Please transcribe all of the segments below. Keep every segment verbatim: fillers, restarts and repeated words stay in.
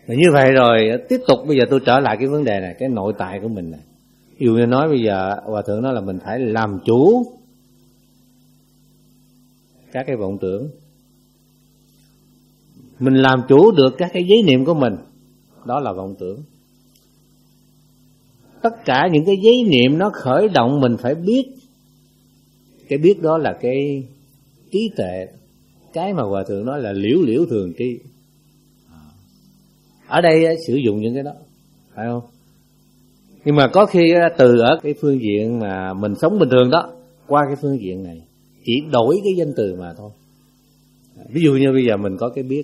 Như vậy rồi tiếp tục bây giờ tôi trở lại cái vấn đề này, cái nội tại của mình này. Ví dụ như nói bây giờ Hòa Thượng nói là mình phải làm chủ các cái vọng tưởng. Mình làm chủ được các cái giấy niệm của mình, đó là vọng tưởng. Tất cả những cái giấy niệm nó khởi động mình phải biết. Cái biết đó là cái trí tuệ, cái mà Hòa Thượng nói là liễu liễu thường tri. Ở đây sử dụng những cái đó, phải không? Nhưng mà có khi từ ở cái phương diện mà mình sống bình thường đó, qua cái phương diện này chỉ đổi cái danh từ mà thôi. Ví dụ như bây giờ mình có cái biết,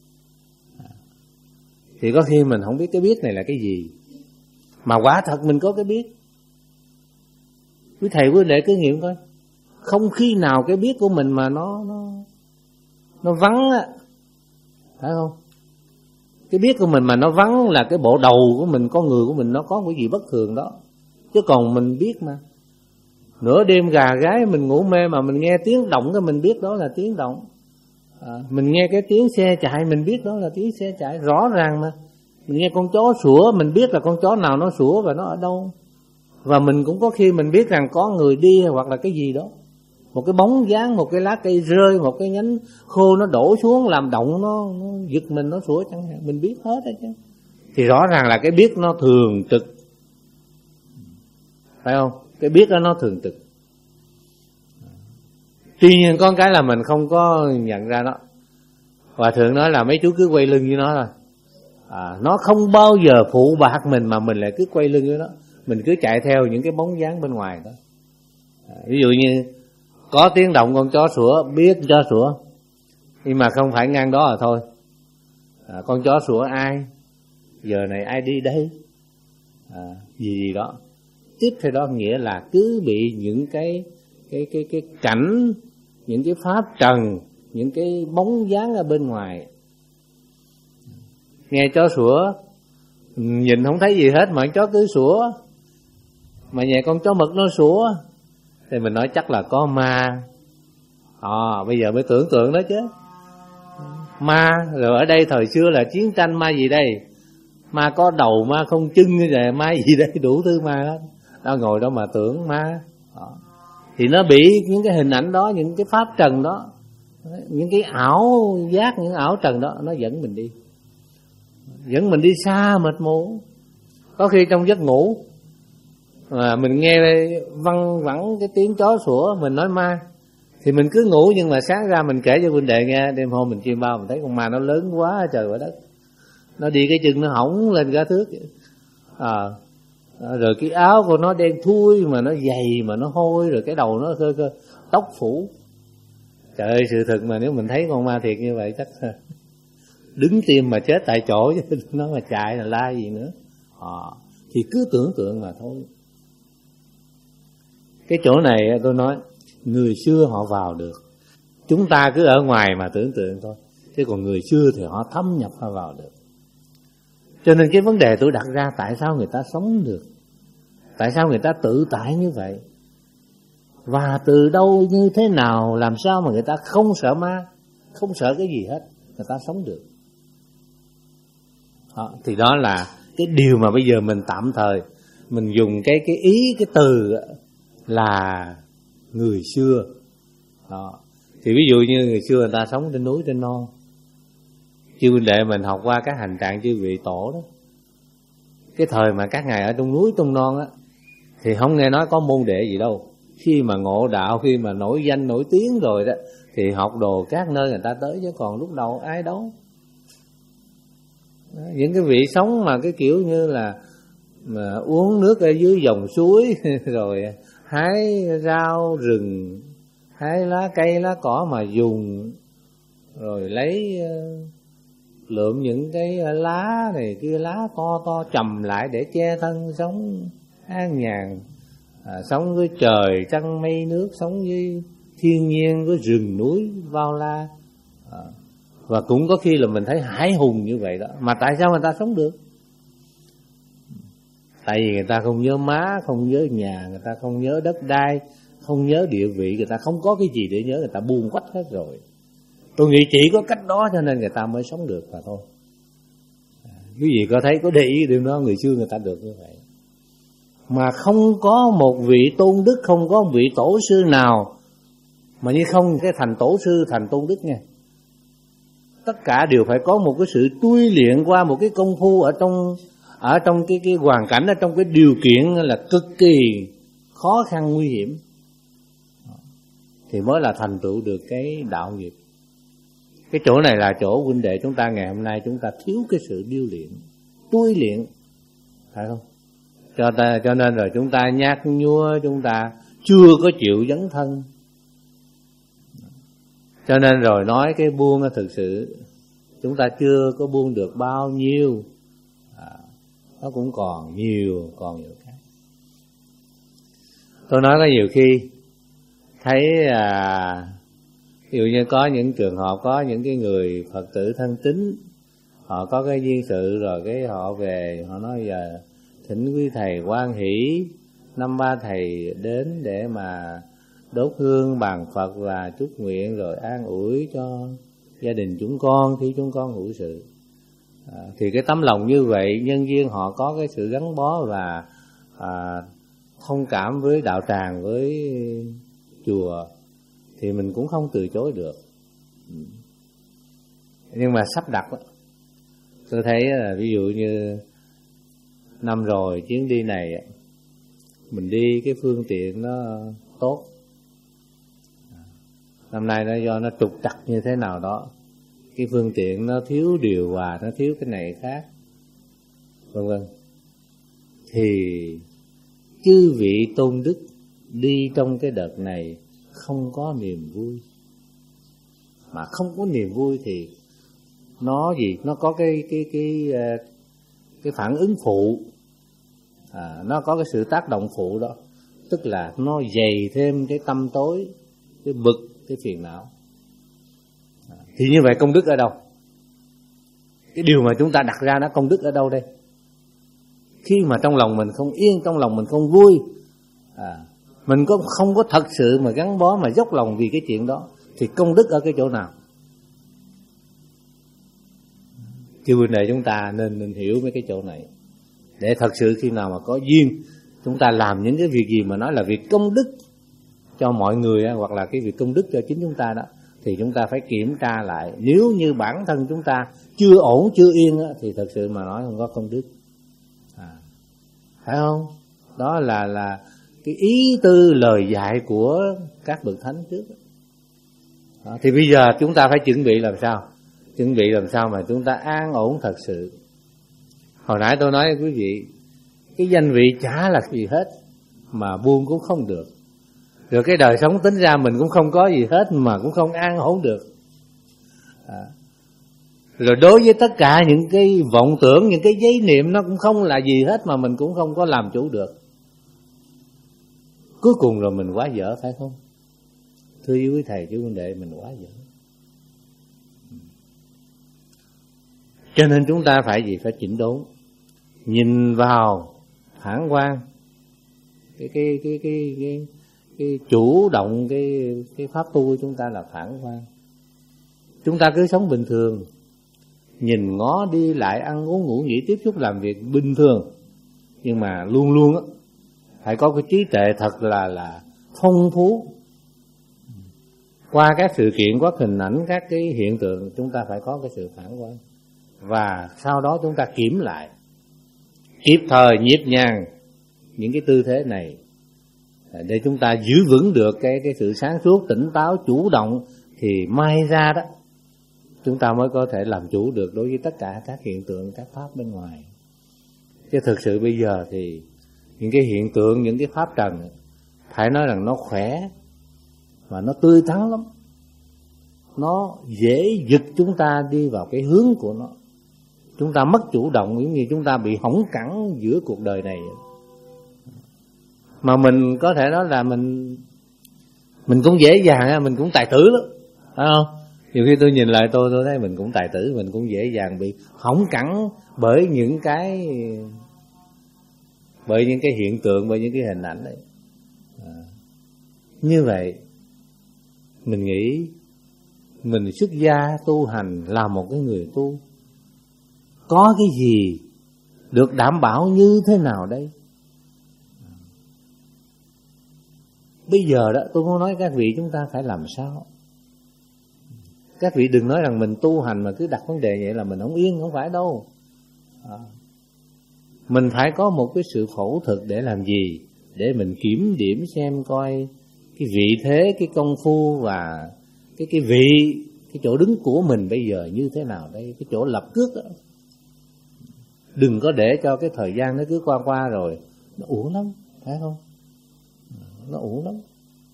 thì có khi mình không biết cái biết này là cái gì, mà quả thật mình có cái biết. Quý thầy quý đệ cứ nghiệm coi, không khi nào cái biết của mình mà nó nó nó vắng á, phải không? Cái biết của mình mà nó vắng là cái bộ đầu của mình, con người của mình nó có cái gì bất thường đó. Chứ còn mình biết mà. Nửa đêm gà gái mình ngủ mê mà mình nghe tiếng động cái mình biết đó là tiếng động. À, mình nghe cái tiếng xe chạy mình biết đó là tiếng xe chạy, rõ ràng mà. Mình nghe con chó sủa mình biết là con chó nào nó sủa và nó ở đâu. Và mình cũng có khi mình biết rằng có người đi hoặc là cái gì đó, một cái bóng dáng, một cái lá cây rơi, một cái nhánh khô nó đổ xuống làm động, nó, nó giật mình, nó sủa chẳng hạn, mình biết hết đấy chứ. Thì rõ ràng là cái biết nó thường trực, phải không? Cái biết đó nó thường trực. Tuy nhiên có cái là mình không có nhận ra nó. Hòa Thượng nói là mấy chú cứ quay lưng với nó thôi. À, nó không bao giờ phụ bạc mình mà mình lại cứ quay lưng với nó. Mình cứ chạy theo những cái bóng dáng bên ngoài đó. À, ví dụ như có tiếng động con chó sủa, biết chó sủa, nhưng mà không phải ngang đó là thôi. À, con chó sủa ai? Giờ này ai đi đây? À, gì gì đó. Tiếp theo đó nghĩa là cứ bị những cái cái cái cái cảnh, những cái pháp trần, những cái bóng dáng ở bên ngoài. Nghe chó sủa, nhìn không thấy gì hết mà chó cứ sủa. Mà nhà con chó mực nó sủa thì mình nói chắc là có ma. À, bây giờ mới tưởng tượng đó chứ. Ma, rồi ở đây thời xưa là chiến tranh ma gì đây? Ma có đầu, ma không chân, rồi ma gì đây, đủ thứ ma hết. Đó, ngồi đó mà tưởng ma. Đó. Thì nó bị những cái hình ảnh đó, những cái pháp trần đó, những cái ảo giác, những ảo trần đó, nó dẫn mình đi. Dẫn mình đi xa mệt mỏi. Có khi trong giấc ngủ mà mình nghe văng vẳng cái tiếng chó sủa, mình nói ma, thì mình cứ ngủ, nhưng mà sáng ra mình kể cho huynh đệ nghe, đêm hôm mình chiêm bao mình thấy con ma nó lớn quá trời quá đất, nó đi cái chân nó hỏng lên cả thước. À, rồi cái áo của nó đen thui mà nó dày mà nó hôi, rồi cái đầu nó khơi khơi tóc phủ. Trời ơi, sự thật mà nếu mình thấy con ma thiệt như vậy chắc đứng tim mà chết tại chỗ, chứ nó mà chạy là la gì nữa. À, thì cứ tưởng tượng mà thôi. Cái chỗ này tôi nói, người xưa họ vào được, chúng ta cứ ở ngoài mà tưởng tượng thôi. Chứ còn người xưa thì họ thâm nhập họ vào được. Cho nên cái vấn đề tôi đặt ra, tại sao người ta sống được, tại sao người ta tự tại như vậy, và từ đâu như thế nào, làm sao mà người ta không sợ ma, không sợ cái gì hết, người ta sống được. Đó, thì đó là cái điều mà bây giờ mình tạm thời mình dùng cái cái ý cái từ là người xưa. Đó. Thì ví dụ như người xưa người ta sống trên núi trên non, chư huynh đệ mình học qua các hành trạng chư vị tổ đó, cái thời mà các ngài ở trong núi trong non á, thì không nghe nói có môn đệ gì đâu. Khi mà ngộ đạo, khi mà nổi danh nổi tiếng rồi đó, thì học đồ các nơi người ta tới, chứ còn lúc đầu ai đâu. Đó, những cái vị sống mà cái kiểu như là mà uống nước ở dưới dòng suối rồi hái rau rừng, hái lá cây lá cỏ mà dùng, rồi lấy lượm những cái lá này kia, lá to to chầm lại để che thân, sống an nhàn, à, sống với trời trăng mây nước, sống với thiên nhiên, với rừng núi bao la. À, và cũng có khi là mình thấy hải hùng như vậy đó. Mà tại sao người ta sống được? Tại vì người ta không nhớ má, không nhớ nhà, người ta không nhớ đất đai, không nhớ địa vị, người ta không có cái gì để nhớ, người ta buông quách hết rồi. Tôi nghĩ chỉ có cách đó cho nên người ta mới sống được mà thôi. Quý vị có thấy có để ý điều đó, người xưa người ta được như vậy. Mà không có một vị tôn đức, không có một vị tổ sư nào mà như không cái thành tổ sư, thành tôn đức nha. Tất cả đều phải có một cái sự tui luyện qua một cái công phu ở trong ở trong cái cái hoàn cảnh, ở trong cái điều kiện là cực kỳ khó khăn nguy hiểm, thì mới là thành tựu được cái đạo nghiệp. Cái chỗ này là chỗ huynh đệ chúng ta ngày hôm nay chúng ta thiếu cái sự điêu luyện, tui luyện, phải không? Cho ta cho nên rồi chúng ta nhát nhúa, chúng ta chưa có chịu dấn thân. Cho nên rồi nói cái buông thực sự chúng ta chưa có buông được bao nhiêu, à, nó cũng còn nhiều, còn nhiều khác. Tôi nói có nhiều khi thấy à, ví dụ như có những trường hợp, có những cái người Phật tử thân tín, họ có cái duyên sự rồi cái họ về, họ nói giờ thỉnh quý thầy hoan hỷ năm ba thầy đến để mà đốt hương bàn Phật và chúc nguyện rồi an ủi cho gia đình chúng con khi chúng con hữu sự. À, thì cái tấm lòng như vậy, nhân viên họ có cái sự gắn bó và à, thông cảm với đạo tràng, với chùa, thì mình cũng không từ chối được. Nhưng mà sắp đặt đó, tôi thấy là ví dụ như năm rồi chuyến đi này mình đi cái phương tiện nó tốt, năm nay nó do nó trục trặc như thế nào đó, cái phương tiện nó thiếu điều hòa, nó thiếu cái này khác, vân vân, thì chư vị tôn đức đi trong cái đợt này không có niềm vui. Mà không có niềm vui thì nó gì? Nó có cái cái cái cái phản ứng phụ, à, nó có cái sự tác động phụ đó, tức là nó dày thêm cái tâm tối, cái bực, cái phiền não. À, thì như vậy công đức ở đâu? Cái điều mà chúng ta đặt ra nó công đức ở đâu đây? Khi mà trong lòng mình không yên, trong lòng mình không vui, à, mình có không có thật sự mà gắn bó mà dốc lòng vì cái chuyện đó, thì công đức ở cái chỗ nào? Chứ bên này chúng ta nên nên hiểu mấy cái chỗ này, để thật sự khi nào mà có duyên chúng ta làm những cái việc gì mà nói là việc công đức cho mọi người, hoặc là cái việc công đức cho chính chúng ta đó, thì chúng ta phải kiểm tra lại. Nếu như bản thân chúng ta chưa ổn, chưa yên thì thật sự mà nói không có công đức, à, phải không? Đó là là cái ý tư lời dạy của các bậc thánh trước đó. Thì bây giờ chúng ta phải chuẩn bị làm sao? Chuẩn bị làm sao mà chúng ta an ổn thật sự. Hồi nãy tôi nói với quý vị, cái danh vị chả là gì hết mà buông cũng không được. Rồi cái đời sống tính ra mình cũng không có gì hết mà cũng không an ổn được. À. Rồi đối với tất cả những cái vọng tưởng, những cái giấy niệm nó cũng không là gì hết mà mình cũng không có làm chủ được. Cuối cùng rồi mình quá dở, phải không? Thưa với quý thầy, chú huynh đệ, mình quá dở. Cho nên chúng ta phải gì? Phải chỉnh đốn, nhìn vào phản quan, cái cái cái cái cái, cái chủ động cái cái pháp tu của chúng ta là phản quan. Chúng ta cứ sống bình thường, nhìn ngó đi lại, ăn uống ngủ nghỉ, tiếp xúc làm việc bình thường, nhưng mà luôn luôn á phải có cái trí tuệ thật là là phong phú. Qua các sự kiện, qua hình ảnh, các cái hiện tượng, chúng ta phải có cái sự phản quan, và sau đó chúng ta kiểm lại, kịp thời nhịp nhàng những cái tư thế này để chúng ta giữ vững được cái cái sự sáng suốt, tỉnh táo, chủ động, thì mai ra đó chúng ta mới có thể làm chủ được đối với tất cả các hiện tượng, các pháp bên ngoài. Chứ thực sự bây giờ thì những cái hiện tượng, những cái pháp trần phải nói rằng nó khỏe và nó tươi tắn lắm, nó dễ giật chúng ta đi vào cái hướng của nó. Chúng ta mất chủ động, giống như chúng ta bị hỏng cẳng giữa cuộc đời này. Mà mình có thể nói là mình mình cũng dễ dàng, mình cũng tài tử lắm, phải không? Nhiều khi tôi nhìn lại tôi tôi thấy mình cũng tài tử, mình cũng dễ dàng bị hỏng cẳng bởi những cái bởi những cái hiện tượng, bởi những cái hình ảnh đấy. À, như vậy mình nghĩ mình xuất gia tu hành là một cái người tu, có cái gì, được đảm bảo như thế nào đây? Bây giờ đó tôi muốn nói các vị chúng ta phải làm sao. Các vị đừng nói rằng mình tu hành mà cứ đặt vấn đề vậy là mình không yên, không phải đâu. À, mình phải có một cái sự phẫu thực để làm gì? Để mình kiểm điểm xem coi cái vị thế, cái công phu và cái cái vị, cái chỗ đứng của mình bây giờ như thế nào đây, cái chỗ lập cước đó. Đừng có để cho cái thời gian nó cứ qua qua rồi nó uổng lắm, phải không? Nó uổng lắm.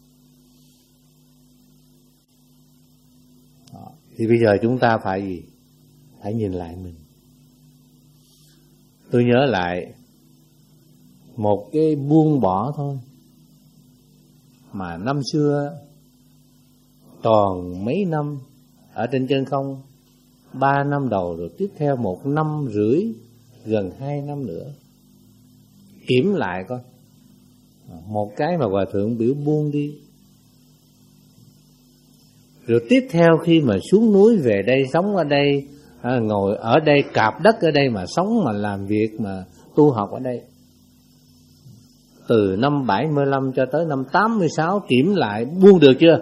Đó. Thì bây giờ chúng ta phải gì? Phải nhìn lại mình. Tôi nhớ lại một cái buông bỏ thôi mà năm xưa toàn mấy năm ở trên chân không, ba năm đầu rồi tiếp theo một năm rưỡi, gần hai năm nữa. Kiểm lại coi, một cái mà Hòa Thượng biểu buông đi. Rồi tiếp theo khi mà xuống núi về đây, sống ở đây, à, ngồi ở đây, cạp đất ở đây mà sống mà làm việc mà tu học ở đây. Từ năm bảy mươi lăm cho tới năm tám mươi sáu kiểm lại buông được chưa?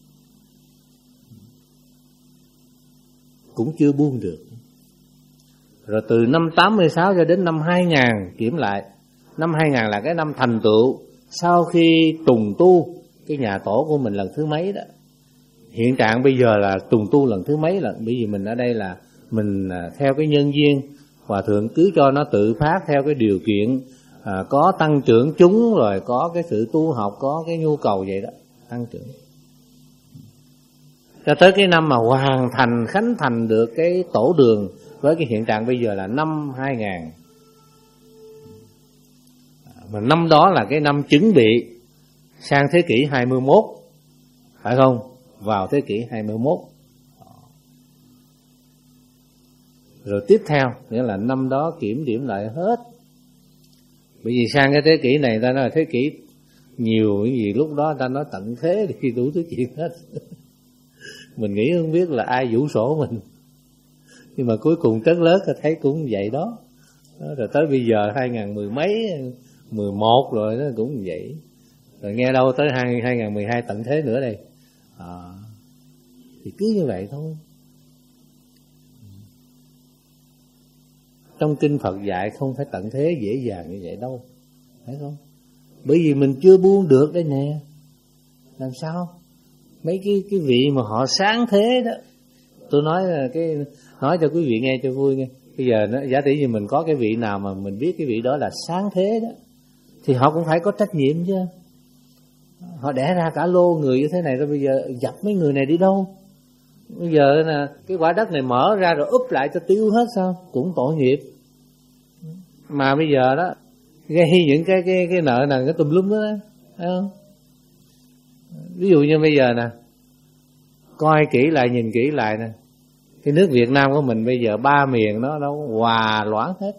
Cũng chưa buông được. Rồi từ năm tám mươi sáu cho đến năm hai nghìn kiểm lại. Năm hai nghìn là cái năm thành tựu sau khi trùng tu cái nhà tổ của mình lần thứ mấy đó. Hiện trạng bây giờ là trùng tu lần thứ mấy lần, bởi vì mình ở đây là mình theo cái nhân duyên, Hòa Thượng cứ cho nó tự phát theo cái điều kiện à, có tăng trưởng chúng, rồi có cái sự tu học, có cái nhu cầu vậy đó, tăng trưởng. Cho tới cái năm mà hoàn thành, khánh thành được cái tổ đường với cái hiện trạng bây giờ là năm hai nghìn. Mà năm đó là cái năm chuẩn bị sang thế kỷ hai mươi mốt, phải không? Vào thế kỷ hai mươi mốt. Rồi tiếp theo, nghĩa là năm đó kiểm điểm lại hết. Bởi vì sang cái thế kỷ này ta nói là thế kỷ nhiều cái gì, lúc đó ta nói tận thế thì đủ thứ chuyện hết. Mình nghĩ không biết là ai vũ sổ mình. Nhưng mà cuối cùng trớt lớn ta thấy cũng vậy đó. Rồi tới bây giờ hai nghìn mười mấy, mười một rồi nó cũng vậy. Rồi nghe đâu tới hai nghìn mười hai tận thế nữa đây. À, thì cứ như vậy thôi. Trong kinh Phật dạy không phải tận thế dễ dàng như vậy đâu, phải không? Bởi vì mình chưa buông được đây nè. Làm sao? Mấy cái cái vị mà họ sáng thế đó, tôi nói cái nói cho quý vị nghe cho vui nghe. Bây giờ nó giả tỷ như mình có cái vị nào mà mình biết cái vị đó là sáng thế đó, thì họ cũng phải có trách nhiệm chứ. Họ đẻ ra cả lô người như thế này rồi, bây giờ dập mấy người này đi đâu? Bây giờ là cái quả đất này mở ra rồi úp lại cho tiêu hết sao? Cũng tội nghiệp. Mà bây giờ đó gây những cái cái cái nợ nần cái tùm lum đó, đó, thấy không? Ví dụ như bây giờ nè, coi kỹ lại, nhìn kỹ lại nè, cái nước Việt Nam của mình bây giờ ba miền nó đâu hòa loãng hết.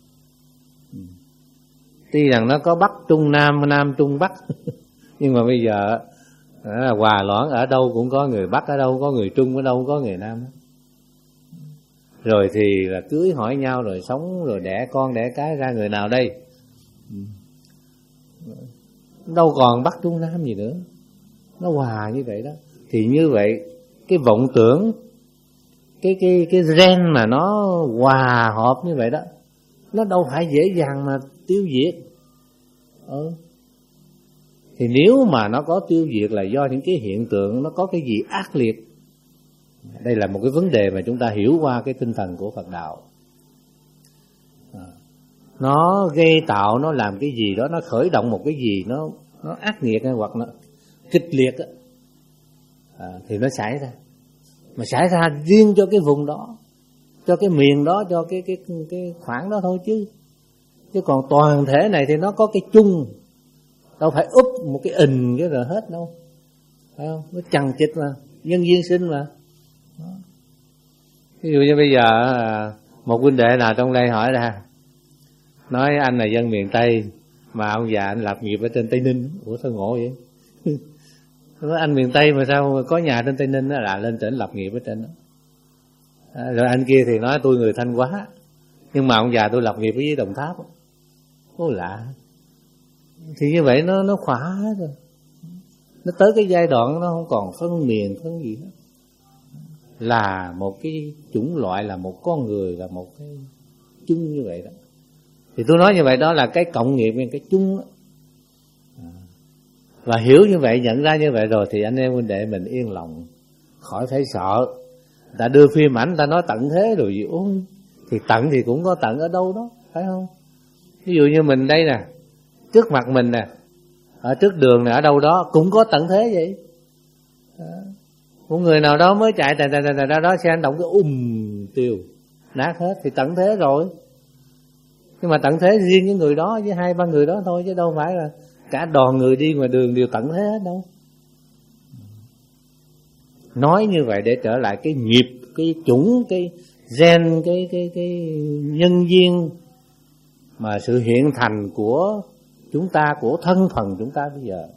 Tuy rằng nó có Bắc Trung Nam, Nam Trung Bắc nhưng mà bây giờ là hòa loãng, ở đâu cũng có người Bắc, ở đâu cũng có người Trung, ở đâu cũng có người Nam. Rồi thì là cưới hỏi nhau, rồi sống, rồi đẻ con đẻ cái ra người nào đây? Đâu còn Bắc Trung Nam gì nữa. Nó hòa như vậy đó. Thì như vậy cái vọng tưởng, cái cái cái gen mà nó hòa hợp như vậy đó, nó đâu phải dễ dàng mà tiêu diệt. Ừ. Thì nếu mà nó có tiêu diệt là do những cái hiện tượng nó có cái gì ác liệt. Đây là một cái vấn đề mà chúng ta hiểu qua cái tinh thần của Phật đạo. À, nó gây tạo, nó làm cái gì đó, nó khởi động một cái gì nó nó ác nghiệt hay hoặc nó kịch liệt á, à, thì nó xảy ra. Mà xảy ra riêng cho cái vùng đó, cho cái miền đó, cho cái cái cái khoảng đó thôi chứ. Chứ còn toàn thể này thì nó có cái chung, đâu phải úp một cái ình cái rồi hết đâu, phải không? Nó chằng chịt mà, nhân duyên sinh mà. Đó. Ví dụ như bây giờ một huynh đệ nào trong đây hỏi ra, nói anh là dân miền Tây mà ông già anh lập nghiệp ở trên Tây Ninh. Ủa sao ngộ vậy? Nói anh miền Tây mà sao có nhà trên Tây Ninh đó, là lên tỉnh lập nghiệp ở trên đó. À, rồi anh kia thì nói tôi người Thanh Hóa. Nhưng mà ông già tôi lập nghiệp với Đồng Tháp, có lạ. Thì như vậy nó nó khỏa hết rồi. Nó tới cái giai đoạn nó không còn phân miền phân gì hết, là một cái chủng loại, là một con người, là một cái chung như vậy đó. Thì tôi nói như vậy, đó là cái cộng nghiệp, cái chung đó. Và hiểu như vậy, nhận ra như vậy rồi thì anh em huynh đệ mình yên lòng, khỏi phải sợ. Người ta đưa phim ảnh, ta nói tận thế rồi gì, ôi thì tận thì cũng có tận ở đâu đó, phải không? Ví dụ như mình đây nè, trước mặt mình nè, ở trước đường này, ở đâu đó cũng có tận thế vậy. Đó. Một người nào đó mới chạy tại tại tại đó xe anh động cái ùm tiêu nát hết thì tận thế rồi. Nhưng mà tận thế riêng với người đó, với hai ba người đó thôi, chứ đâu phải là cả đoàn người đi ngoài đường đều tận thế hết đâu. Nói như vậy để trở lại cái nghiệp, cái chủng, cái gen, cái cái cái nhân duyên mà sự hiện thành của chúng ta, của thân phần chúng ta bây giờ.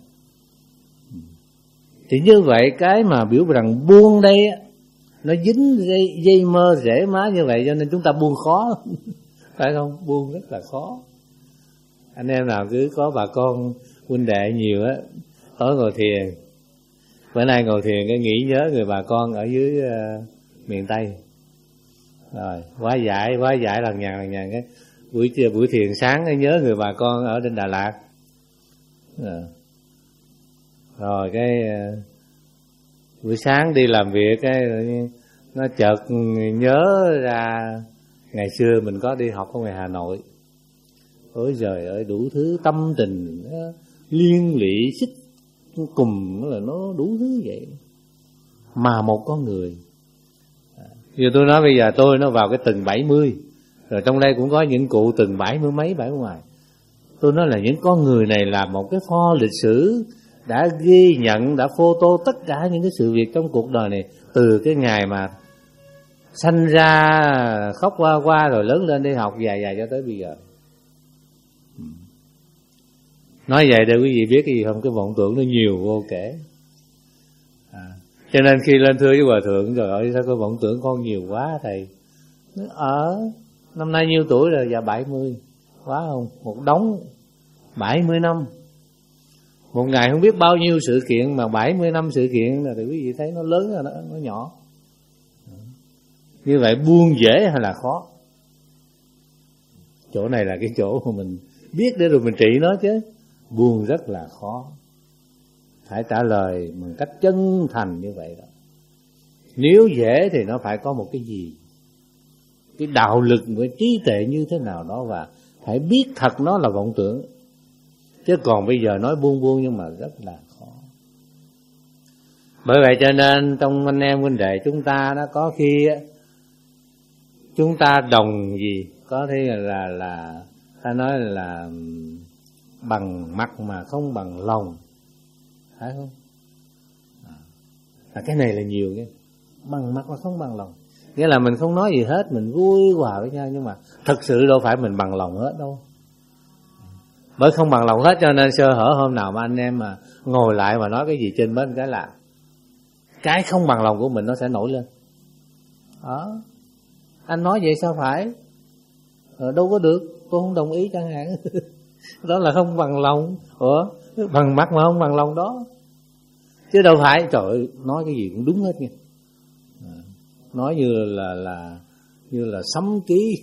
Thì như vậy cái mà biểu rằng buông đây nó dính dây, dây mơ rễ má như vậy, cho nên chúng ta buông khó. Phải không? Buông rất là khó. Anh em nào cứ có bà con huynh đệ nhiều á, tối ngồi thiền, bữa nay ngồi thiền cái nghĩ nhớ người bà con ở dưới uh, miền Tây. Rồi quá giải, quá giải lần nhàn lần nhàn cái buổi trưa buổi thiền sáng cái nhớ người bà con ở trên Đà Lạt. À. Rồi cái uh, buổi sáng đi làm việc cái nó chợt nhớ ra ngày xưa mình có đi học ở ngoài Hà Nội. Ôi trời ơi, đủ thứ tâm tình liên lụy xích cùng là nó đủ thứ vậy. Mà một con người, như tôi nói bây giờ tôi nó vào cái từng bảy mươi, rồi trong đây cũng có những cụ từng bảy mươi mấy, bảy mươi ngoài. Tôi nói là những con người này là một cái pho lịch sử đã ghi nhận, đã photo tất cả những cái sự việc trong cuộc đời này, từ cái ngày mà sanh ra khóc qua qua rồi lớn lên đi học dài dài cho tới bây giờ. Nói vậy để quý vị biết cái gì không? Cái vọng tưởng nó nhiều vô kể. À, cho nên khi lên thưa với hòa thượng rồi ơi sao cái vọng tưởng con nhiều quá thầy. Nó ở năm nay nhiêu tuổi rồi? Dạ bảy mươi. Quá không? Một đống bảy mươi năm. Một ngày không biết bao nhiêu sự kiện, mà bảy mươi năm sự kiện là thì quý vị thấy nó lớn rồi, nó, nó nhỏ. Như vậy buông dễ hay là khó? Chỗ này là cái chỗ mà mình biết để rồi mình trị nó chứ. Buông rất là khó. Phải trả lời bằng cách chân thành như vậy đó. Nếu dễ thì nó phải có một cái gì, cái đạo lực, cái trí tuệ như thế nào đó, và phải biết thật nó là vọng tưởng. Chứ còn bây giờ nói buông buông nhưng mà rất là khó. Bởi vậy cho nên trong anh em huynh đệ chúng ta nó có khi chúng ta đồng gì, có thể là là ta nói là bằng mặt mà không bằng lòng, phải không? À, cái này là nhiều nghe. Bằng mặt mà không bằng lòng, nghĩa là mình không nói gì hết, mình vui hòa với nhau, nhưng mà thật sự đâu phải mình bằng lòng hết đâu. Bởi không bằng lòng hết cho nên sơ hở hôm nào mà anh em mà ngồi lại mà nói cái gì trên bên cái là cái không bằng lòng của mình nó sẽ nổi lên. Đó. Anh nói vậy sao phải? Ờ, đâu có được, tôi không đồng ý chẳng hạn. Đó là không bằng lòng. Ủa, bằng mắt mà không bằng lòng đó. Chứ đâu phải, trời ơi, nói cái gì cũng đúng hết nha. Nói như là là như là sấm ký.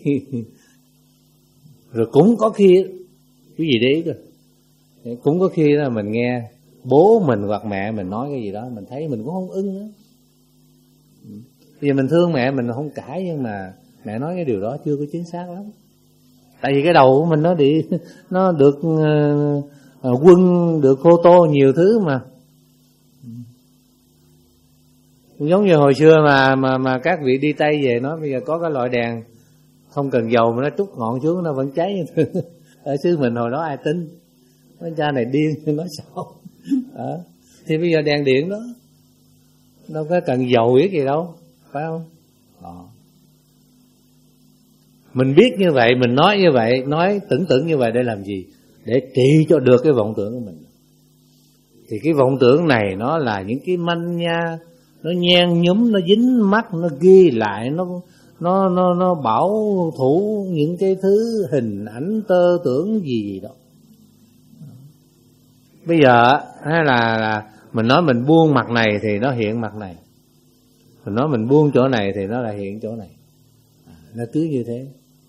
Rồi cũng có khi quý vị để ý cơ, cũng có khi là mình nghe bố mình hoặc mẹ mình nói cái gì đó, mình thấy mình cũng không ưng nữa. Vì mình thương mẹ mình không cãi, nhưng mà mẹ nói cái điều đó chưa có chính xác lắm. Tại vì cái đầu của mình nó đi, nó được uh, quân, được photo nhiều thứ mà. Giống như hồi xưa mà mà mà các vị đi Tây về nói bây giờ có cái loại đèn không cần dầu mà nó trút ngọn xuống nó vẫn cháy. Ở xứ mình hồi đó ai tin? Mấy cha này điên nói sao? À, thì bây giờ đèn điện đó đâu có cần dầu biết gì đâu, phải không? Đó. Mình biết như vậy, mình nói như vậy, nói tưởng tượng như vậy để làm gì? Để trị cho được cái vọng tưởng của mình. Thì cái vọng tưởng này nó là những cái manh nha, nó nhen nhúm, nó dính mắt, nó ghi lại, nó nó nó nó bảo thủ những cái thứ hình ảnh tơ tưởng gì gì đó. Bây giờ hay là, là mình nói mình buông mặt này thì nó hiện mặt này, mình nói mình buông chỗ này thì nó lại hiện chỗ này, à, nó cứ như thế.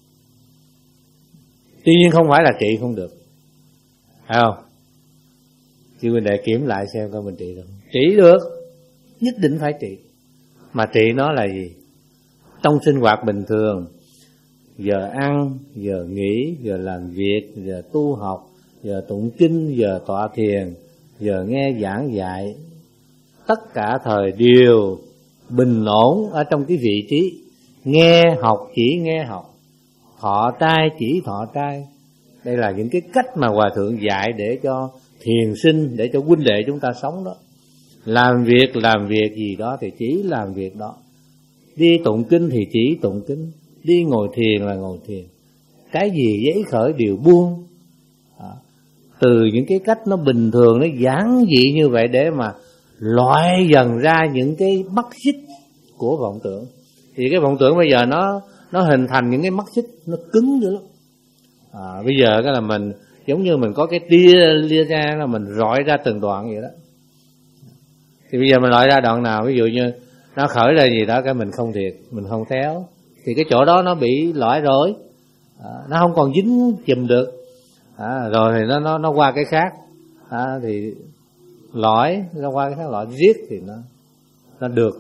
Tuy nhiên không phải là trị không được, phải không? Chứ mình để kiểm lại xem coi mình trị được không? Trị được, nhất định phải trị. Mà trị nó là gì? Trong sinh hoạt bình thường, giờ ăn, giờ nghỉ, giờ làm việc, giờ tu học, giờ tụng kinh, giờ tọa thiền, giờ nghe giảng dạy, tất cả thời đều bình ổn ở trong cái vị trí nghe học chỉ nghe học, thọ trai chỉ thọ trai. Đây là những cái cách mà Hòa Thượng dạy để cho thiền sinh, để cho huynh đệ chúng ta sống đó. Làm việc làm việc gì đó thì chỉ làm việc đó, đi tụng kinh thì chỉ tụng kinh, đi ngồi thiền là ngồi thiền, cái gì giấy khởi đều buông. Đó. Từ những cái cách nó bình thường, nó giản dị như vậy để mà loại dần ra những cái mắc xích của vọng tưởng. Thì cái vọng tưởng bây giờ nó nó hình thành những cái mắc xích, nó cứng dữ lắm. À, bây giờ cái là mình giống như mình có cái tia lia ra là mình rọi ra từng đoạn vậy đó. Thì bây giờ mình loại ra đoạn nào, ví dụ như nó khởi ra gì đó cái mình không thiệt, mình không khéo, thì cái chỗ đó nó bị lõi rồi, à, nó không còn dính chùm được, à, rồi thì nó nó nó qua cái khác, à, thì lõi nó qua cái khác, lõi giết thì nó nó được.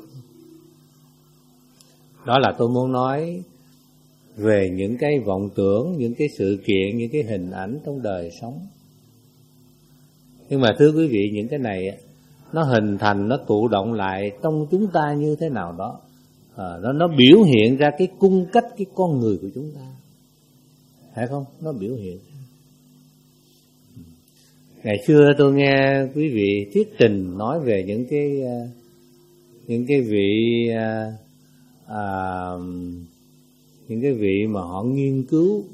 Đó là tôi muốn nói về những cái vọng tưởng, những cái sự kiện, những cái hình ảnh trong đời sống. Nhưng mà thưa quý vị, những cái này nó hình thành, nó tụ động lại trong chúng ta như thế nào đó, à, nó nó biểu hiện ra cái cung cách cái con người của chúng ta, phải không? Nó biểu hiện. Ngày xưa tôi nghe quý vị thuyết trình nói về những cái những cái vị à, à, những cái vị mà họ nghiên cứu,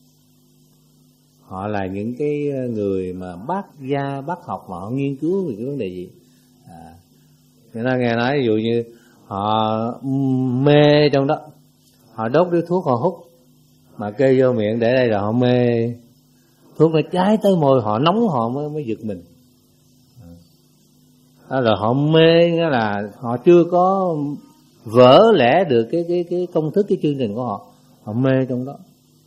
họ là những cái người mà bác gia bác học mà họ nghiên cứu về cái vấn đề gì. À, người ta nghe nói ví dụ như họ mê trong đó, họ đốt điếu thuốc họ hút mà kê vô miệng để đây là họ mê, thuốc nó cháy tới môi họ nóng họ mới mới giật mình. Đó là họ mê, nghĩa là họ chưa có vỡ lẽ được cái cái cái công thức, cái chương trình của họ, họ mê trong đó.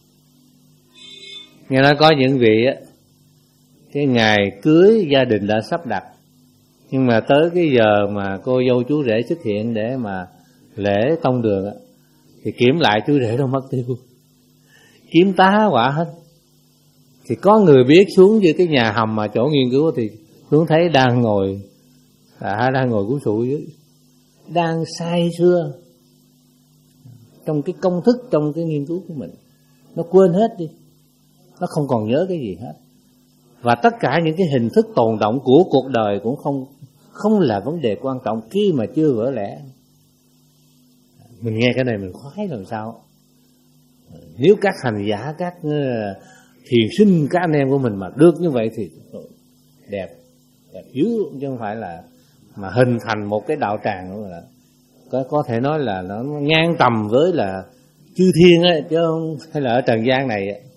Nghe nói có những vị á, cái ngày cưới gia đình đã sắp đặt, nhưng mà tới cái giờ mà cô dâu chú rể xuất hiện để mà lễ tông đường á, thì kiểm lại chú rể đâu mất tiêu, kiếm tá quả hết. Thì có người biết xuống dưới cái nhà hầm mà chỗ nghiên cứu thì xuống thấy đang ngồi, à, đang ngồi cúi sụ dưới, đang say sưa trong cái công thức, trong cái nghiên cứu của mình. Nó quên hết đi, nó không còn nhớ cái gì hết. Và tất cả những cái hình thức tồn động của cuộc đời cũng không không là vấn đề quan trọng khi mà chưa vỡ lẽ. Mình nghe cái này mình khoái làm sao. Nếu các hành giả, các thiền sinh, các anh em của mình mà được như vậy thì đẹp, đẹp dữ, chứ không phải là mà hình thành một cái đạo tràng nữa là có có thể nói là nó ngang tầm với là chư thiên ấy, chứ không hay là ở trần gian này ấy.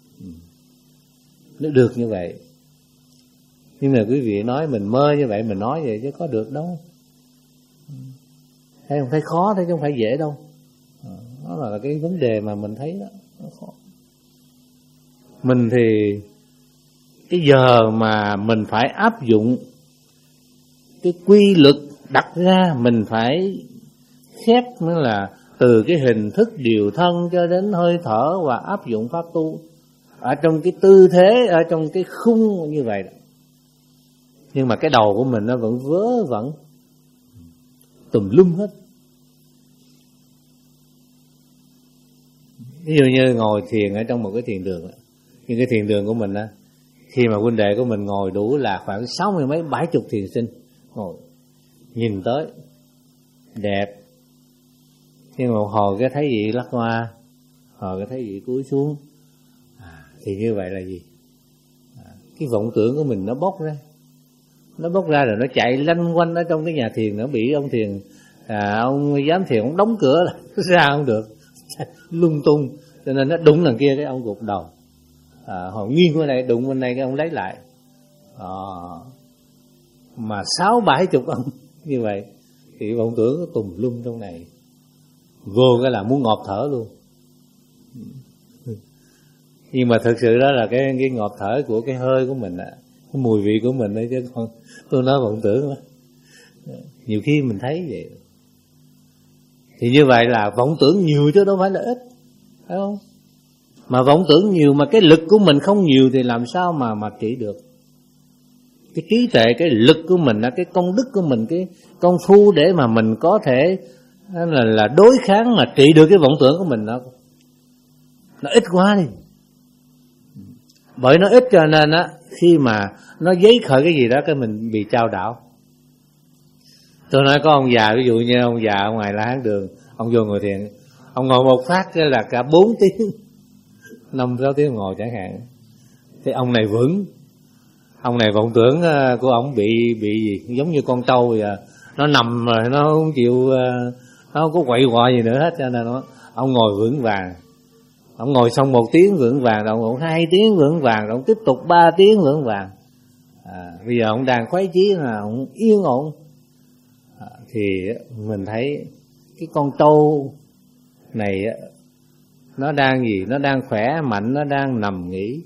Nếu được như vậy. Nhưng mà quý vị nói mình mơ như vậy, mình nói vậy chứ có được đâu. Thấy không, thấy khó, thấy chứ không phải dễ đâu. Đó là cái vấn đề mà mình thấy đó, nó khó. Mình thì cái giờ mà mình phải áp dụng cái quy luật đặt ra, mình phải khép, nữa là từ cái hình thức điều thân cho đến hơi thở và áp dụng pháp tu ở trong cái tư thế, ở trong cái khung như vậy đó. Nhưng mà cái đầu của mình nó vẫn vớ vẩn tùm lum hết. Ví dụ như ngồi thiền ở trong một cái thiền đường, nhưng cái thiền đường của mình á, khi mà huynh đệ của mình ngồi đủ là khoảng sáu mươi mấy bảy chục thiền sinh ngồi nhìn tới đẹp, nhưng mà một hồi cái thấy gì lắc hoa, hồi cái thấy gì cúi xuống, à, thì như vậy là gì? À, cái vọng tưởng của mình nó bốc ra, nó bốc ra rồi nó chạy lanh quanh ở trong cái nhà thiền, nó bị ông thiền, à, ông giám thiền ông đóng cửa là ra không được, lung tung, cho nên nó đụng đằng kia cái ông gục đầu, à, hồi nghiêng qua đây đụng bên đây cái ông lấy lại, à, mà sáu bảy chục ông như vậy thì vọng tưởng nó tùm lum trong này, vô cái là muốn ngộp thở luôn. Nhưng mà thực sự đó là cái cái ngộp thở của cái hơi của mình á, cái mùi vị của mình đấy, chứ còn tôi nói vọng tưởng đó. Nhiều khi mình thấy vậy. Thì như vậy là vọng tưởng nhiều chứ đâu phải là ít, phải không? Mà vọng tưởng nhiều mà cái lực của mình không nhiều thì làm sao mà mà trị được. Cái trí tuệ, cái lực của mình, cái công đức của mình, cái công phu để mà mình có thể là là đối kháng mà trị được cái vọng tưởng của mình, nó nó ít quá đi. Bởi nó ít cho nên á, khi mà nó giấy khởi cái gì đó cái mình bị chao đảo. Tôi nói có ông già, ví dụ như ông già ở ngoài La Hán Đường, ông vô ngồi thiền, ông ngồi một phát cái là cả bốn tiếng, năm sáu tiếng ngồi chẳng hạn. Thì ông này vững, ông này vọng tưởng của ông bị bị gì, giống như con trâu vậy, nó nằm rồi nó không chịu, nó không có quậy quọ gì nữa hết, cho nên nó, ông ngồi vững vàng. Ông ngồi xong một tiếng vững vàng, rồi ông ngồi hai tiếng vững vàng, rồi ông tiếp tục ba tiếng vững vàng. À, bây giờ ông đang khoái chí là ông yên ổn. À, thì mình thấy cái con trâu này nó đang gì, nó đang khỏe mạnh, nó đang nằm nghỉ.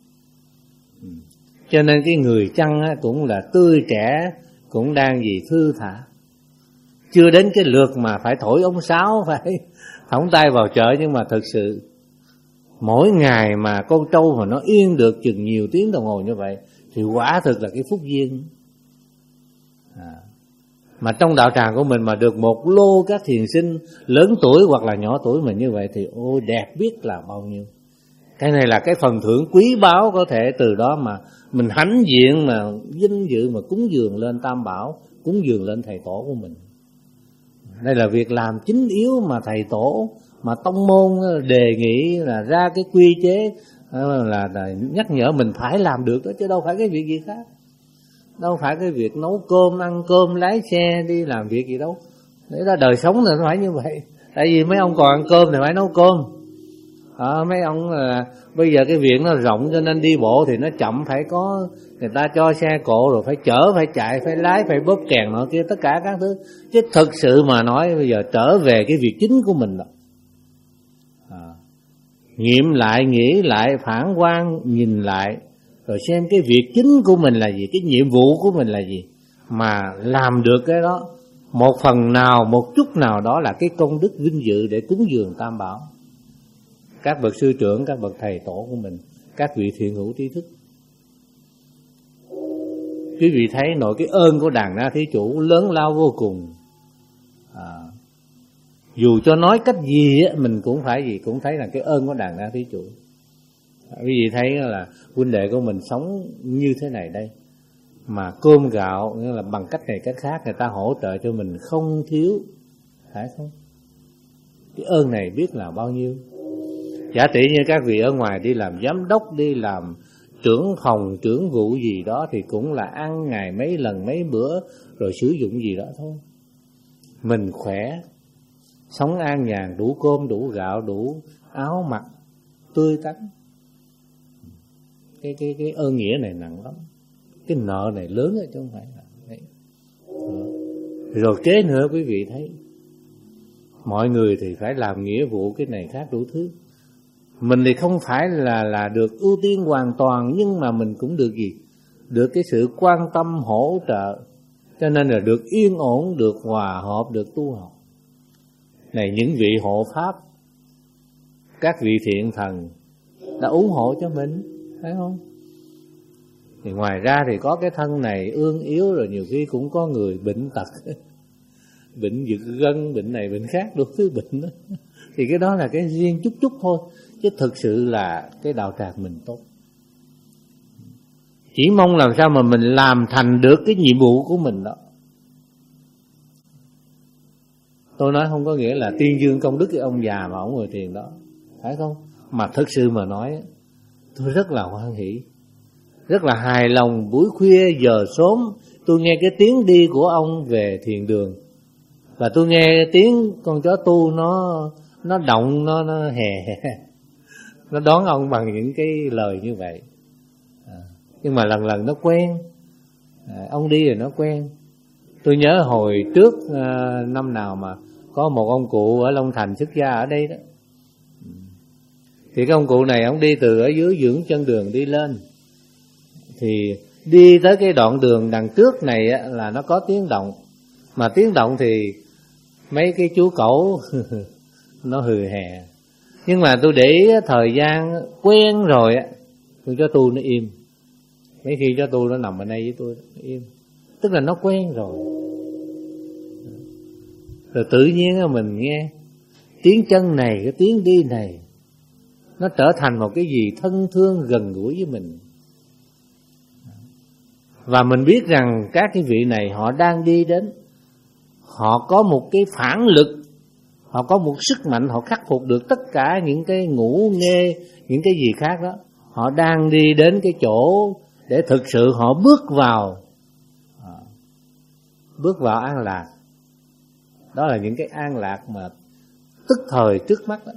Cho nên cái người chăn cũng là tươi trẻ, cũng đang gì thư thả. Chưa đến cái lượt mà phải thổi ống sáo, phải thõng tay vào chợ, nhưng mà thực sự mỗi ngày mà con trâu mà nó yên được chừng nhiều tiếng đồng hồ như vậy thì quả thực là cái phúc duyên. À, mà trong đạo tràng của mình mà được một lô các thiền sinh lớn tuổi hoặc là nhỏ tuổi mình như vậy thì ôi đẹp biết là bao nhiêu. Cái này là cái phần thưởng quý báu, có thể từ đó mà mình hãnh diện mà vinh dự mà cúng dường lên Tam Bảo, cúng dường lên thầy tổ của mình. Đây là việc làm chính yếu mà thầy tổ, mà tông môn đề nghị là ra cái quy chế là, là nhắc nhở mình phải làm được đó, chứ đâu phải cái việc gì khác. Đâu phải cái việc nấu cơm, ăn cơm, lái xe, đi làm việc gì đâu. Để ra đời sống là phải như vậy. Tại vì mấy ông còn ăn cơm thì phải nấu cơm. À, mấy ông là bây giờ cái viện nó rộng cho nên đi bộ thì nó chậm, phải có người ta cho xe cộ, rồi phải chở, phải chạy, phải lái, phải bóp kèn nọ kia, tất cả các thứ. Chứ thực sự mà nói bây giờ trở về cái việc chính của mình rồi. À, nghiệm lại, nghĩ lại, phản quan, nhìn lại, rồi xem cái việc chính của mình là gì, cái nhiệm vụ của mình là gì, mà làm được cái đó một phần nào, một chút nào đó là cái công đức vinh dự để cúng dường Tam Bảo, các bậc sư trưởng, các bậc thầy tổ của mình, các vị thiện hữu trí thức. Quý vị thấy nội cái ơn của Đàn Na Thí Chủ lớn lao vô cùng. À, dù cho nói cách gì á, mình cũng phải gì cũng thấy là cái ơn của Đàn Na Thí Chủ. À, quý vị thấy là huynh đệ của mình sống như thế này đây, mà cơm gạo nghĩa là bằng cách này cách khác người ta hỗ trợ cho mình không thiếu, phải không? Cái ơn này biết là bao nhiêu. Giả tỷ như các vị ở ngoài đi làm giám đốc, đi làm trưởng phòng, trưởng vụ gì đó thì cũng là ăn ngày mấy lần mấy bữa rồi sử dụng gì đó thôi. Mình khỏe, sống an nhàn, đủ cơm, đủ gạo, đủ áo mặc, tươi tắn. Cái cái cái ơn nghĩa này nặng lắm. Cái nợ này lớn chứ không phải là đấy. Rồi kế nữa quý vị thấy, mọi người thì phải làm nghĩa vụ cái này khác đủ thứ. Mình thì không phải là là được ưu tiên hoàn toàn, nhưng mà mình cũng được gì? Được cái sự quan tâm hỗ trợ, cho nên là được yên ổn, được hòa hợp, được tu học. Này những vị hộ pháp, các vị thiện thần đã ủng hộ cho mình, phải không? Thì ngoài ra thì có cái thân này ương yếu, rồi nhiều khi cũng có người bệnh tật, bệnh giật gân, bệnh này bệnh khác, đủ thứ bệnh đó. Thì cái đó là cái riêng chút chút thôi, chứ thực sự là cái đạo tràng mình tốt. Chỉ mong làm sao mà mình làm thành được cái nhiệm vụ của mình đó. Tôi nói không có nghĩa là tuyên dương công đức cái ông già mà ông ngồi thiền đó, phải không? Mà thực sự mà nói, tôi rất là hoan hỷ, rất là hài lòng. Buổi khuya giờ sớm tôi nghe cái tiếng đi của ông về thiền đường, và tôi nghe tiếng con chó tu nó nó động, nó nó hè nó đón ông bằng những cái lời như vậy. À, nhưng mà lần lần nó quen. À, ông đi rồi nó quen. Tôi nhớ hồi trước à, năm nào mà có một ông cụ ở Long Thành xuất gia ở đây đó. Thì cái ông cụ này ông đi từ ở dưới dưỡng chân đường đi lên. Thì đi tới cái đoạn đường đằng trước này á, là nó có tiếng động. Mà tiếng động thì mấy cái chú cẩu nó hừ hè. Nhưng mà tôi để ý thời gian quen rồi á, tôi cho tu nó im. Mấy khi cho tu nó nằm ở đây với tôi nó im. Tức là nó quen rồi. Rồi tự nhiên mình nghe tiếng chân này, cái tiếng đi này, nó trở thành một cái gì thân thương gần gũi với mình. Và mình biết rằng các cái vị này họ đang đi đến, họ có một cái phản lực, họ có một sức mạnh, họ khắc phục được tất cả những cái ngủ nghê, những cái gì khác đó. Họ đang đi đến cái chỗ để thực sự họ bước vào, bước vào an lạc. Đó là những cái an lạc mà tức thời trước mắt đó.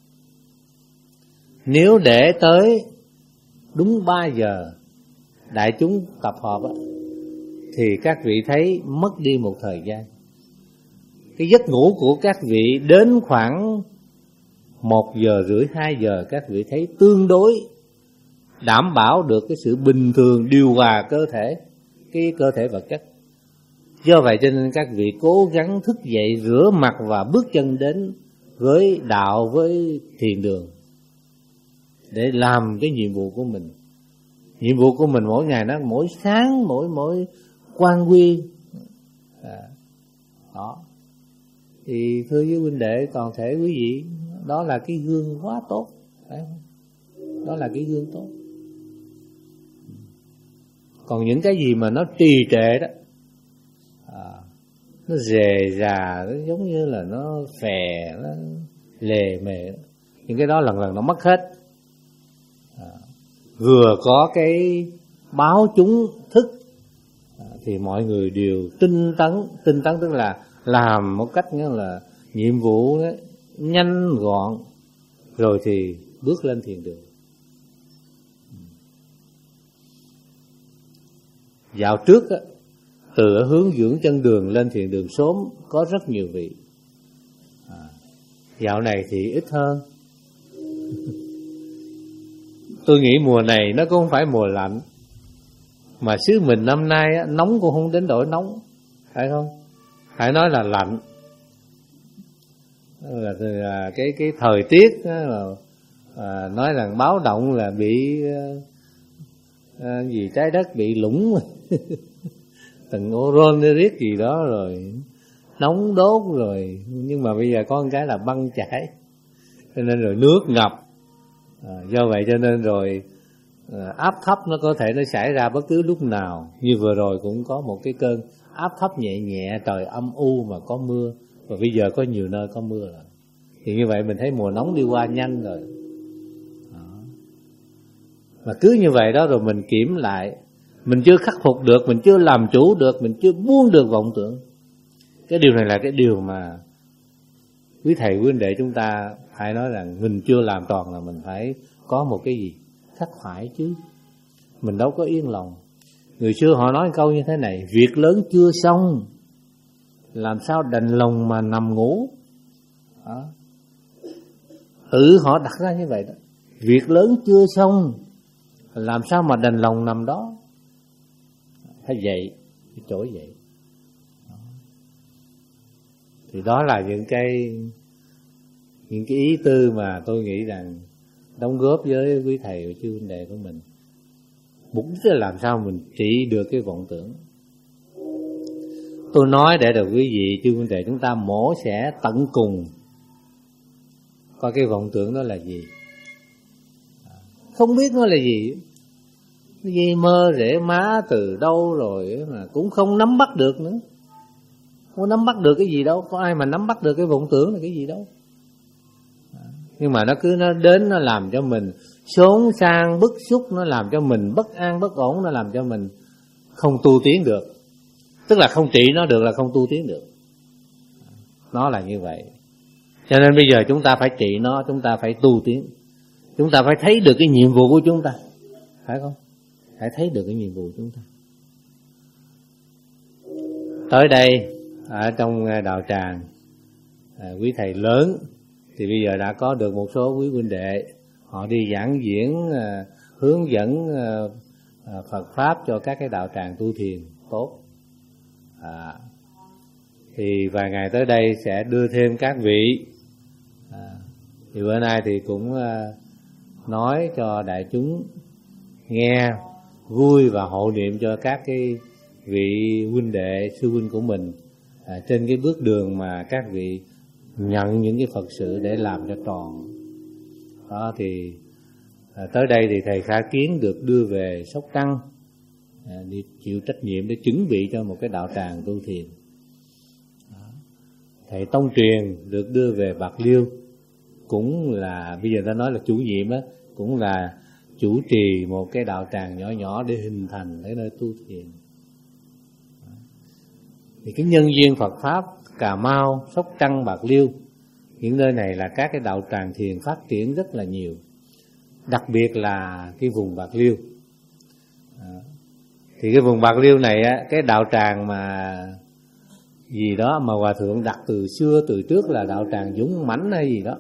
Nếu để tới đúng ba giờ đại chúng tập hợp á, thì các vị thấy mất đi một thời gian. Cái giấc ngủ của các vị đến khoảng một giờ rưỡi, hai giờ các vị thấy tương đối đảm bảo được cái sự bình thường điều hòa cơ thể, cái cơ thể vật chất. Do vậy cho nên các vị cố gắng thức dậy, rửa mặt và bước chân đến với đạo, với thiền đường để làm cái nhiệm vụ của mình. Nhiệm vụ của mình mỗi ngày nó mỗi sáng, mỗi mỗi quan quy. À, đó. Thì thưa với huynh đệ toàn thể quý vị, đó là cái gương quá tốt, phải không? Đó là cái gương tốt. Còn những cái gì mà nó trì trệ đó, à, nó rề rà, nó giống như là nó phè, nó lề mề, những cái đó lần lần nó mất hết. À, vừa có cái báo chúng thức, à, thì mọi người đều tinh tấn. Tinh tấn tức là làm một cách nghĩa là nhiệm vụ đó, nhanh gọn, rồi thì bước lên thiền đường. Dạo trước á, từ ở hướng dưỡng chân đường lên thiền đường sớm có rất nhiều vị. À, dạo này thì ít hơn. Tôi nghĩ mùa này nó cũng không phải mùa lạnh, mà xứ mình năm nay á, nóng cũng không đến độ nóng, phải không? Phải nói là lạnh. Là, là cái cái thời tiết đó là, à, nói rằng báo động là bị à, gì trái đất bị lũng từng ozone riết gì đó, rồi nóng đốt rồi. Nhưng mà bây giờ có một cái là băng chảy, cho nên rồi nước ngập. À, do vậy cho nên rồi à, áp thấp nó có thể nó xảy ra bất cứ lúc nào. Như vừa rồi cũng có một cái cơn áp thấp nhẹ nhẹ, trời âm u mà có mưa, và bây giờ có nhiều nơi có mưa rồi. Thì như vậy mình thấy mùa nóng đi qua nhanh rồi. Đó. Mà cứ như vậy đó rồi mình kiểm lại, mình chưa khắc phục được, mình chưa làm chủ được, mình chưa buông được vọng tưởng. Cái điều này là cái điều mà quý thầy quý huynh đệ chúng ta phải nói rằng mình chưa làm toàn, là mình phải có một cái gì khắc phải chứ. Mình đâu có yên lòng. Người xưa họ nói câu như thế này: việc lớn chưa xong, làm sao đành lòng mà nằm ngủ. Đó. Tự họ đặt ra như vậy đó. Việc lớn chưa xong, làm sao mà đành lòng nằm đó. Phải dậy, phải trỗi dậy. Đó. Thì đó là những cái những cái ý tư mà tôi nghĩ rằng đóng góp với quý thầy và chư huynh đệ của mình. Mục đích là làm sao mình trị được cái vọng tưởng. Tôi nói để được quý vị chư huynh đệ chúng ta mổ xẻ tận cùng coi cái vọng tưởng đó là gì. Không biết nó là gì, cái gì mơ rễ má từ đâu rồi mà cũng không nắm bắt được nữa. Không nắm bắt được cái gì đâu, có ai mà nắm bắt được cái vọng tưởng là cái gì đâu. Nhưng mà nó cứ nó đến, nó làm cho mình xốn sang bức xúc, nó làm cho mình bất an bất ổn, nó làm cho mình không tu tiến được. Tức là không trị nó được là không tu tiến được. Nó là như vậy. Cho nên bây giờ chúng ta phải trị nó, chúng ta phải tu tiến, chúng ta phải thấy được cái nhiệm vụ của chúng ta, phải không? Phải thấy được cái nhiệm vụ của chúng ta. Tới đây ở trong đạo tràng, à, quý thầy lớn thì bây giờ đã có được một số quý huynh đệ, họ đi giảng diễn, à, hướng dẫn à, à, Phật pháp cho các cái đạo tràng tu thiền tốt. À, thì vài ngày tới đây sẽ đưa thêm các vị. À, thì bữa nay thì cũng à, nói cho đại chúng nghe vui và hộ niệm cho các cái vị huynh đệ sư huynh của mình, à, trên cái bước đường mà các vị nhận những cái Phật sự để làm cho tròn. Đó thì à, tới đây thì thầy Khả Kiến được đưa về Sóc Trăng, à, đi chịu trách nhiệm để chuẩn bị cho một cái đạo tràng tu thiền. Đó. Thầy Tông Truyền được đưa về Bạc Liêu, cũng là bây giờ ta nói là chủ nhiệm á, cũng là chủ trì một cái đạo tràng nhỏ nhỏ để hình thành cái nơi tu thiền. Thì cái nhân duyên Phật pháp Cà Mau, Sóc Trăng, Bạc Liêu, những nơi này là các cái đạo tràng thiền phát triển rất là nhiều, đặc biệt là cái vùng Bạc Liêu. À, thì cái vùng Bạc Liêu này á, cái đạo tràng mà gì đó mà Hòa Thượng đặt từ xưa từ trước là đạo tràng Dũng Mãnh hay gì đó.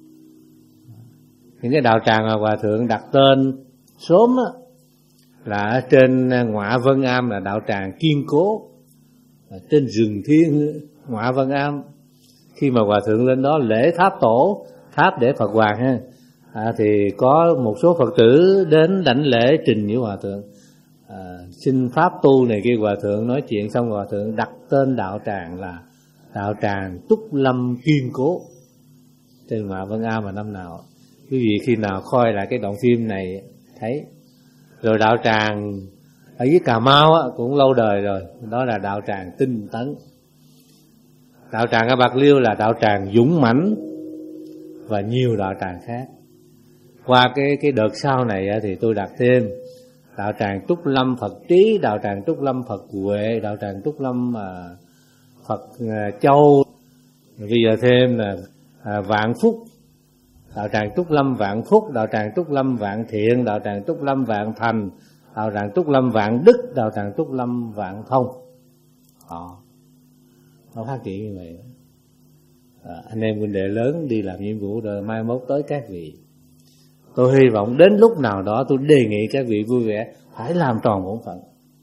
Những cái đạo tràng mà Hòa Thượng đặt tên sớm á, là ở trên Ngọa Vân Am là đạo tràng kiên cố, ở trên rừng thiên Ngọa Vân Am. Khi mà Hòa Thượng lên đó lễ tháp tổ, tháp để Phật Hoàng ha, à, thì có một số Phật tử đến đảnh lễ trình với Hòa Thượng, à, xin pháp tu này kia. Hòa Thượng nói chuyện xong, Hòa Thượng đặt tên đạo tràng là đạo tràng Túc Lâm kiên cố trên Ngọa Vân Am. Mà năm nào quý vị khi nào coi lại cái đoạn phim này thấy. Rồi đạo tràng ở dưới Cà Mau á, cũng lâu đời rồi, đó là đạo tràng Tinh Tấn. Đạo tràng ở Bạc Liêu là đạo tràng Dũng Mãnh, và nhiều đạo tràng khác. Qua cái cái đợt sau này á, thì tôi đặt thêm đạo tràng Trúc Lâm Phật Trí, đạo tràng Trúc Lâm Phật Huệ, đạo tràng Trúc Lâm à, Phật à, Châu. Rồi bây giờ thêm là à, Vạn Phúc, đạo tràng Trúc Lâm Vạn Phúc, đạo tràng Trúc Lâm Vạn Thiện, đạo tràng Trúc Lâm Vạn Thành, đạo tràng Trúc Lâm Vạn Đức, đạo tràng Trúc Lâm Vạn Thông. Họ nó phát triển như vậy. À, anh em huynh đệ lớn đi làm nhiệm vụ rồi mai mốt tới các vị. Tôi hy vọng đến lúc nào đó tôi đề nghị các vị vui vẻ phải làm tròn bổn phận.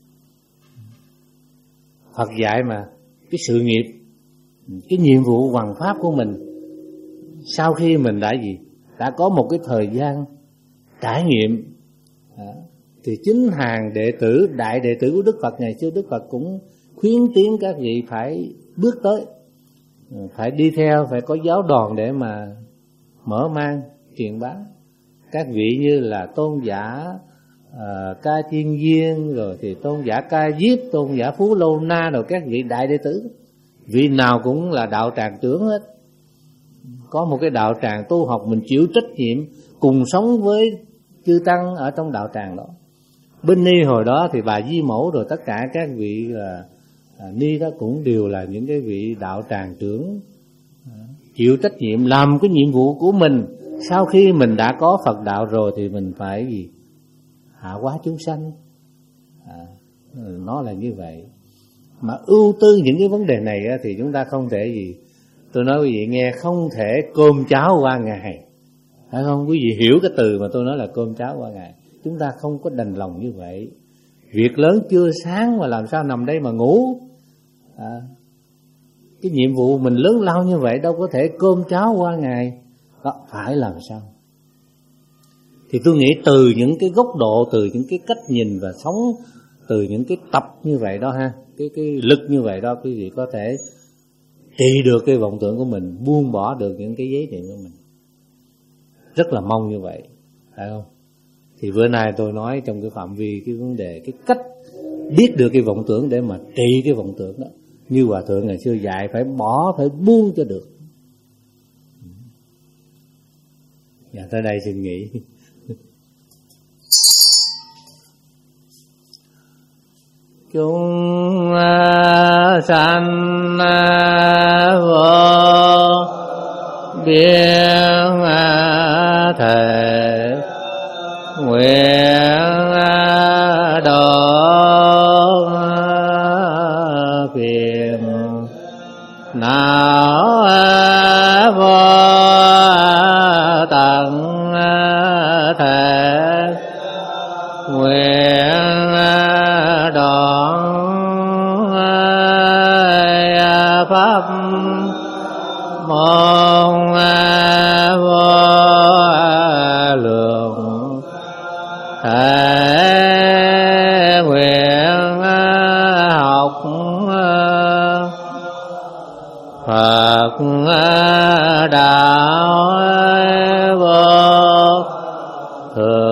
Phật dạy mà, cái sự nghiệp, cái nhiệm vụ hoằng pháp của mình, sau khi mình đã gì, đã có một cái thời gian trải nghiệm, à, thì chính hàng đệ tử, đại đệ tử của Đức Phật ngày xưa, Đức Phật cũng khuyến tiến các vị phải bước tới, phải đi theo, phải có giáo đoàn để mà mở mang truyền bá. Các vị như là tôn giả uh, Ca Chiên Viên, rồi thì tôn giả Ca Diếp, tôn giả Phú Lô Na, rồi các vị đại đệ tử, vị nào cũng là đạo tràng trưởng hết. Có một cái đạo tràng tu học, mình chịu trách nhiệm cùng sống với chư tăng ở trong đạo tràng đó. Bên Ni hồi đó thì bà Di Mẫu rồi tất cả các vị là à, Ni đó cũng đều là những cái vị đạo tràng trưởng, à, chịu trách nhiệm làm cái nhiệm vụ của mình. Sau khi mình đã có Phật đạo rồi thì mình phải gì, hạ hóa chúng sanh, à, nó là như vậy. Mà ưu tư những cái vấn đề này á, thì chúng ta không thể gì, tôi nói quý vị nghe, không thể cơm cháo qua ngày, phải không? Quý vị hiểu cái từ mà tôi nói là cơm cháo qua ngày. Chúng ta không có đành lòng như vậy. Việc lớn chưa sáng mà làm sao nằm đây mà ngủ, à, cái nhiệm vụ mình lớn lao như vậy đâu có thể cơm cháo qua ngày. Đó, phải làm sao? Thì tôi nghĩ từ những cái góc độ, từ những cái cách nhìn và sống, từ những cái tập như vậy đó ha, cái cái lực như vậy đó, quý vị có thể trị được cái vọng tưởng của mình, buông bỏ được những cái giấy niệm của mình. Rất là mong như vậy, phải không? Thì bữa nay tôi nói trong cái phạm vi cái vấn đề, cái cách biết được cái vọng tưởng để mà trị cái vọng tưởng đó, như Hòa Thượng ngày xưa dạy, phải bỏ, phải buông cho được. Dạ, tới đây xin nghỉ. Chúng sanh vô biên thể nguyện độ phiền não vô tận thể nguyện đoạn pháp môn vô lượng thể nguyện học Phật đạo vô thường